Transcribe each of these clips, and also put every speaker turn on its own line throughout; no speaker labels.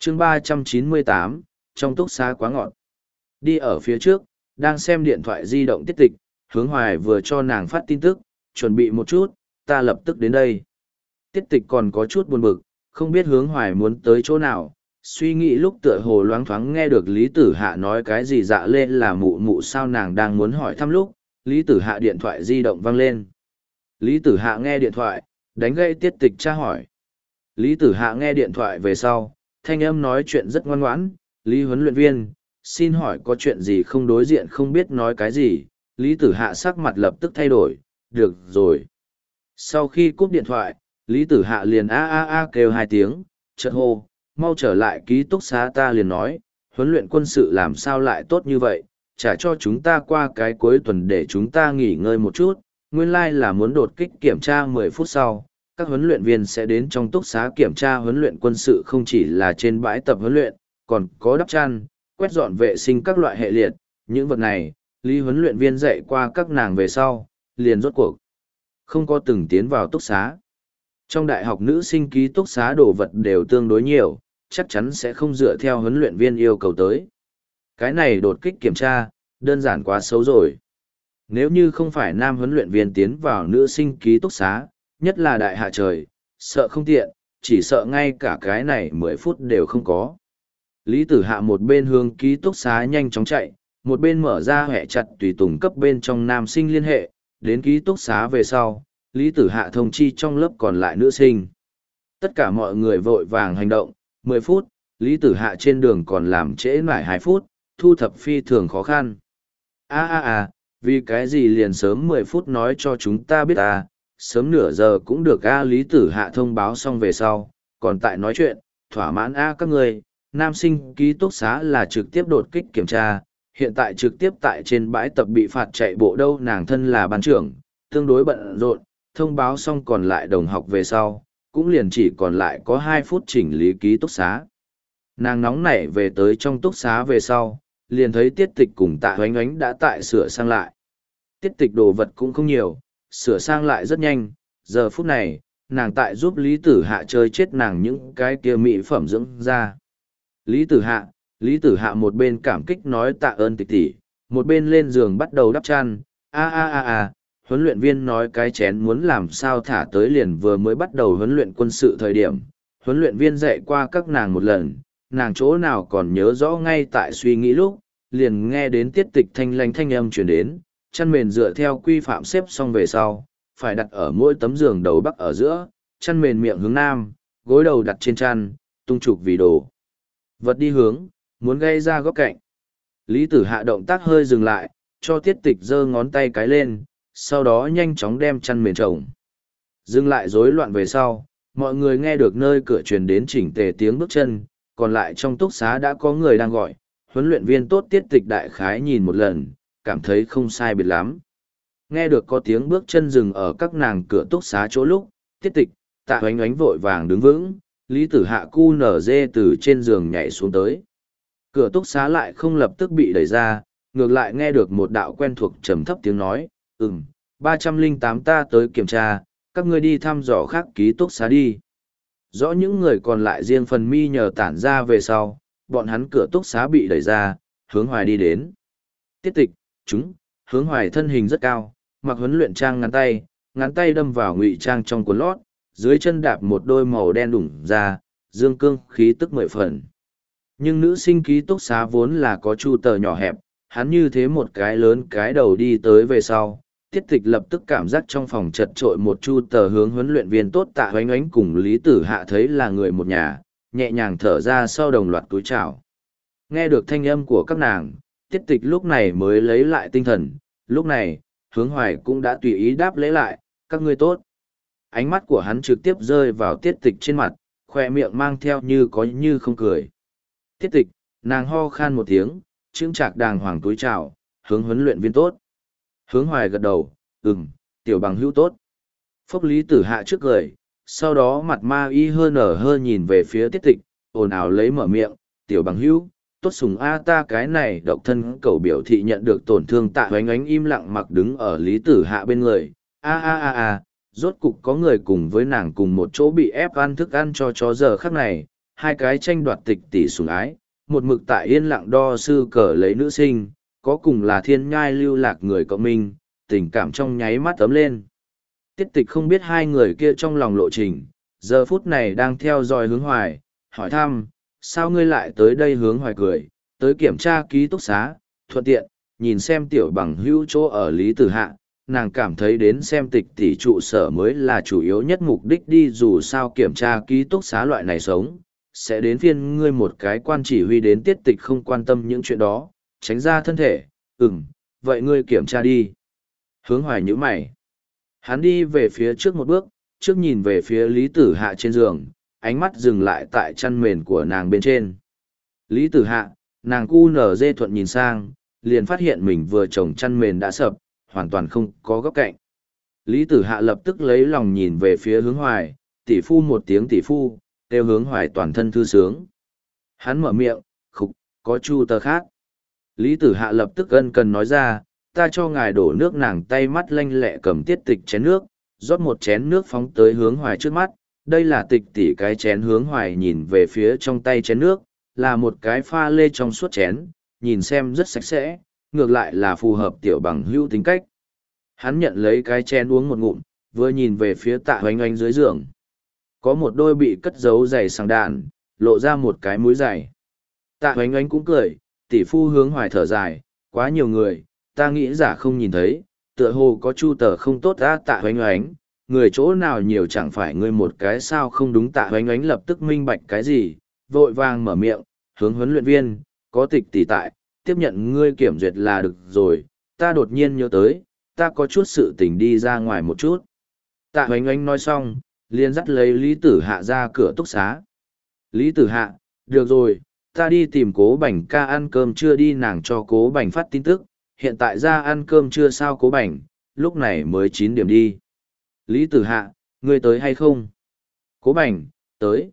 chương 398, trong túc xá quá ngọt. Đi ở phía trước, đang xem điện thoại di động Tiết Tịch, Hướng Hoài vừa cho nàng phát tin tức, chuẩn bị một chút, ta lập tức đến đây. Tiết Tịch còn có chút buồn bực, không biết Hướng Hoài muốn tới chỗ nào, suy nghĩ lúc tựa hồ loáng thoáng nghe được Lý Tử Hạ nói cái gì dạ lên là mụ mụ sao nàng đang muốn hỏi thăm lúc, Lý Tử Hạ điện thoại di động vang lên. Lý Tử Hạ nghe điện thoại, đánh gây Tiết Tịch tra hỏi. Lý Tử Hạ nghe điện thoại về sau, thanh âm nói chuyện rất ngoan ngoãn, Lý huấn luyện viên, xin hỏi có chuyện gì không đối diện không biết nói cái gì, Lý Tử Hạ sắc mặt lập tức thay đổi, được rồi. Sau khi cúp điện thoại, Lý Tử Hạ liền a kêu hai tiếng, chợt hô, mau trở lại ký túc xá ta liền nói, huấn luyện quân sự làm sao lại tốt như vậy, trả cho chúng ta qua cái cuối tuần để chúng ta nghỉ ngơi một chút, nguyên lai là muốn đột kích kiểm tra 10 phút sau. Các huấn luyện viên sẽ đến trong túc xá kiểm tra huấn luyện quân sự không chỉ là trên bãi tập huấn luyện, còn có đắp chăn, quét dọn vệ sinh các loại hệ liệt. Những vật này, Lý huấn luyện viên dạy qua các nàng về sau, liền rốt cuộc. Không có từng tiến vào túc xá. Trong đại học nữ sinh ký túc xá đồ vật đều tương đối nhiều, chắc chắn sẽ không dựa theo huấn luyện viên yêu cầu tới. Cái này đột kích kiểm tra, đơn giản quá xấu rồi. Nếu như không phải nam huấn luyện viên tiến vào nữ sinh ký túc xá, nhất là đại hạ trời, sợ không tiện, chỉ sợ ngay cả cái này 10 phút đều không có. Lý Tử Hạ một bên hướng ký túc xá nhanh chóng chạy, một bên mở ra hệ chặt tùy tùng cấp bên trong nam sinh liên hệ, đến ký túc xá về sau, Lý Tử Hạ thông chi trong lớp còn lại nữ sinh. Tất cả mọi người vội vàng hành động, 10 phút, Lý Tử Hạ trên đường còn làm trễ mãi 2 phút, thu thập phi thường khó khăn. Vì cái gì liền sớm 10 phút nói cho chúng ta biết sớm nửa giờ cũng được Lý Tử Hạ thông báo xong về sau, còn tại nói chuyện, thỏa mãn các người, nam sinh ký túc xá là trực tiếp đột kích kiểm tra, hiện tại trực tiếp tại trên bãi tập bị phạt chạy bộ đâu nàng thân là ban trưởng, tương đối bận rộn, thông báo xong còn lại đồng học về sau, cũng liền chỉ còn lại có 2 phút chỉnh lý ký túc xá. Nàng nóng nảy về tới trong túc xá về sau, liền thấy Tiết Tịch cùng Tạ Hoánh Oánh đã tại sửa sang lại. Tiết Tịch đồ vật cũng không nhiều, sửa sang lại rất nhanh, giờ phút này, nàng tại giúp Lý Tử Hạ chơi chết nàng những cái kia mỹ phẩm dưỡng da. Lý Tử Hạ một bên cảm kích nói tạ ơn Tịch tỷ, một bên lên giường bắt đầu đắp chăn, huấn luyện viên nói cái chén muốn làm sao thả tới liền vừa mới bắt đầu huấn luyện quân sự thời điểm, huấn luyện viên dạy qua các nàng một lần, nàng chỗ nào còn nhớ rõ ngay tại suy nghĩ lúc, liền nghe đến Tiết Tịch thanh lanh thanh âm truyền đến, chăn mền dựa theo quy phạm xếp xong về sau, phải đặt ở mỗi tấm giường đầu bắc ở giữa, chăn mền miệng hướng nam, gối đầu đặt trên chăn, tung trục vì đồ. Vật đi hướng, muốn gây ra góc cạnh. Lý Tử Hạ động tác hơi dừng lại, cho Tiết Tịch giơ ngón tay cái lên, sau đó nhanh chóng đem chăn mền trồng. Dừng lại rối loạn về sau, mọi người nghe được nơi cửa truyền đến chỉnh tề tiếng bước chân, còn lại trong túc xá đã có người đang gọi, huấn luyện viên tốt Tiết Tịch đại khái nhìn một lần, cảm thấy không sai biệt lắm. Nghe được có tiếng bước chân dừng ở các nàng cửa túc xá chỗ lúc, Tiết Tịch, Tạ Hoánh Oánh vội vàng đứng vững, Lý Tử Hạ cu nở dê từ trên giường nhảy xuống tới. Cửa túc xá lại không lập tức bị đẩy ra, ngược lại nghe được một đạo quen thuộc trầm thấp tiếng nói, 308 ta tới kiểm tra, các ngươi đi thăm dò khác ký túc xá đi. Rõ những người còn lại riêng phần mi nhờ tản ra về sau, bọn hắn cửa túc xá bị đẩy ra, Hướng Hoài đi đến. Tiết Tịch, Hướng Hoài thân hình rất cao, mặc huấn luyện trang ngắn tay đâm vào ngụy trang trong quần lót, dưới chân đạp một đôi màu đen đủng ra, dương cương khí tức 10 phần. Nhưng nữ sinh ký túc xá vốn là có chu tờ nhỏ hẹp, hắn như thế một cái lớn cái đầu đi tới về sau, Tiết Tịch lập tức cảm giác trong phòng chật trội một chu tờ hướng huấn luyện viên tốt Tạ Hoánh Oánh cùng Lý Tử Hạ thấy là người một nhà, nhẹ nhàng thở ra sau đồng loạt túi chào. Nghe được thanh âm của các nàng, Tiết Tịch lúc này mới lấy lại tinh thần, lúc này, Hướng Hoài cũng đã tùy ý đáp lễ lại, các ngươi tốt. Ánh mắt của hắn trực tiếp rơi vào Tiết Tịch trên mặt, khoe miệng mang theo như có như không cười. Tiết Tịch, nàng ho khan một tiếng, chững chạc đàng hoàng túi chào, hướng huấn luyện viên tốt. Hướng Hoài gật đầu, tiểu bằng hữu tốt. Phốc Lý Tử Hạ trước cười, sau đó mặt ma y hơn nở hơn nhìn về phía Tiết Tịch, ồn ào lấy mở miệng, tiểu bằng hữu, tốt sùng ta cái này độc thân cầu biểu thị nhận được tổn thương. Tạ Hoánh Oánh im lặng mặc đứng ở Lý Tử Hạ bên người, rốt cục có người cùng với nàng cùng một chỗ bị ép ăn thức ăn cho chó giờ khắc này, hai cái tranh đoạt tịch tỷ sủng ái, một mực tại yên lặng đo sư cờ lấy nữ sinh, có cùng là thiên nhai lưu lạc người cộng minh, tình cảm trong nháy mắt ấm lên. Tiết tịch không biết hai người kia trong lòng lộ trình, giờ phút này đang theo dõi Hướng Hoài, hỏi thăm, sao ngươi lại tới đây? Hướng Hoài cười, tới kiểm tra ký túc xá, thuận tiện, nhìn xem tiểu bằng hữu chỗ ở Lý Tử Hạ, nàng cảm thấy đến xem tịch tỷ trụ sở mới là chủ yếu nhất mục đích đi, dù sao kiểm tra ký túc xá loại này sống, sẽ đến phiên ngươi một cái quan chỉ huy đến. Tiết tịch không quan tâm những chuyện đó, tránh ra thân thể, vậy ngươi kiểm tra đi. Hướng Hoài nhíu mày. Hắn đi về phía trước một bước, trước nhìn về phía Lý Tử Hạ trên giường, ánh mắt dừng lại tại chăn mền của nàng bên trên. Lý Tử Hạ, nàng cu nở dê thuận nhìn sang, liền phát hiện mình vừa chồng chăn mền đã sập, hoàn toàn không có góc cạnh. Lý Tử Hạ lập tức lấy lòng nhìn về phía Hướng Hoài, tỷ phu một tiếng tỷ phu, kêu Hướng Hoài toàn thân thư sướng. Hắn mở miệng, khục, có chu tờ khác. Lý Tử Hạ lập tức ân cần nói ra, ta cho ngài đổ nước. Nàng tay mắt lanh lẹ cầm tiết tịch chén nước, rót một chén nước phóng tới Hướng Hoài trước mắt. Đây là tịch tỷ cái chén. Hướng Hoài nhìn về phía trong tay chén nước, là một cái pha lê trong suốt chén, nhìn xem rất sạch sẽ, ngược lại là phù hợp tiểu bằng hữu tính cách. Hắn nhận lấy cái chén uống một ngụm, vừa nhìn về phía Tạ Hoánh Oánh dưới giường. Có một đôi bị cất giấu giày sàng đàn, lộ ra một cái mũi giày. Tạ Hoánh Oánh cũng cười, tỷ phu. Hướng Hoài thở dài, quá nhiều người, ta nghĩ giả không nhìn thấy, tựa hồ có chu tờ không tốt á. Tạ Hoánh Oánh, người chỗ nào nhiều chẳng phải ngươi một cái sao không đúng. Tạ Hoánh Oánh lập tức minh bạch cái gì, vội vàng mở miệng, Hướng huấn luyện viên, có tịch tỷ tại, tiếp nhận ngươi kiểm duyệt là được rồi. Ta đột nhiên nhớ tới, ta có chút sự tình đi ra ngoài một chút. Tạ Hoánh Oánh nói xong, liền dắt lấy Lý Tử Hạ ra cửa túc xá. Lý Tử Hạ, được rồi, ta đi tìm Cố Bành ca ăn cơm trưa đi. Nàng cho Cố Bành phát tin tức, hiện tại ra ăn cơm trưa sao Cố Bành, lúc này mới 9 điểm đi. Lý Tử Hạ, ngươi tới hay không? Cố Bành, tới.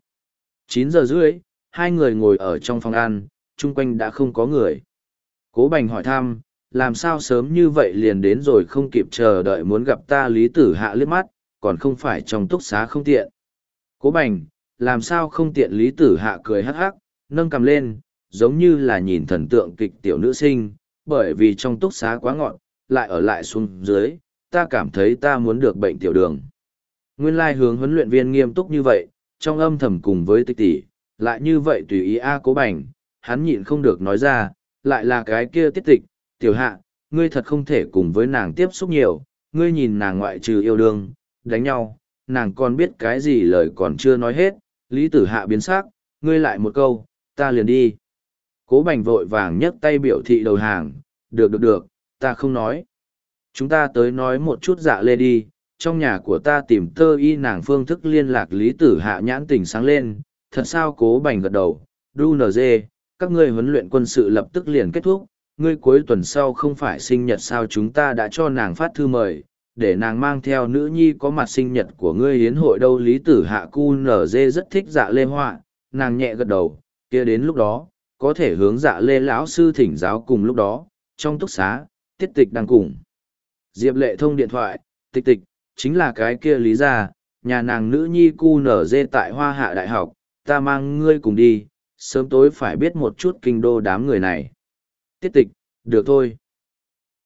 9 giờ rưỡi, hai người ngồi ở trong phòng ăn, chung quanh đã không có người. Cố Bành hỏi thăm, làm sao sớm như vậy liền đến rồi, không kịp chờ đợi muốn gặp ta. Lý Tử Hạ liếc mắt, còn không phải trong túc xá không tiện. Cố Bành, làm sao không tiện? Lý Tử Hạ cười hắc hắc, nâng cằm lên, giống như là nhìn thần tượng kịch tiểu nữ sinh, bởi vì trong túc xá quá ngọn, lại ở lại xuống dưới, ta cảm thấy ta muốn được bệnh tiểu đường. Nguyên lai Hướng huấn luyện viên nghiêm túc như vậy, trong âm thầm cùng với tịch tỷ, lại như vậy tùy ý a. Cố Bành, hắn nhịn không được nói ra, lại là cái kia Tiết tịch, tiểu Hạ, ngươi thật không thể cùng với nàng tiếp xúc nhiều, ngươi nhìn nàng ngoại trừ yêu đương, đánh nhau, nàng còn biết cái gì lời còn chưa nói hết. Lý Tử Hạ biến sắc, ngươi lại một câu, ta liền đi. Cố Bành vội vàng nhấc tay biểu thị đầu hàng, được, ta không nói. Chúng ta tới nói một chút Dạ Lê đi, trong nhà của ta tìm tơ y nàng phương thức liên lạc. Lý Tử Hạ nhãn tình sáng lên, thật sao? Cố Bành gật đầu, đu nờ dê, các ngươi huấn luyện quân sự lập tức liền kết thúc, ngươi cuối tuần sau không phải sinh nhật sao? Chúng ta đã cho nàng phát thư mời, để nàng mang theo nữ nhi có mặt sinh nhật của ngươi hiến hội đâu. Lý Tử Hạ cu nở dê rất thích Dạ Lê họa, nàng nhẹ gật đầu, kia đến lúc đó có thể hướng Dạ Lê lão sư thỉnh giáo. Cùng lúc đó trong túc xá, Tiết tịch đang cùng Diệp Lệ thông điện thoại. Tịch tịch, chính là cái kia Lý gia, nhà nàng nữ nhi cu nở dê tại Hoa Hạ Đại học, ta mang ngươi cùng đi, sớm tối phải biết một chút kinh đô đám người này. Tiết tịch, được thôi.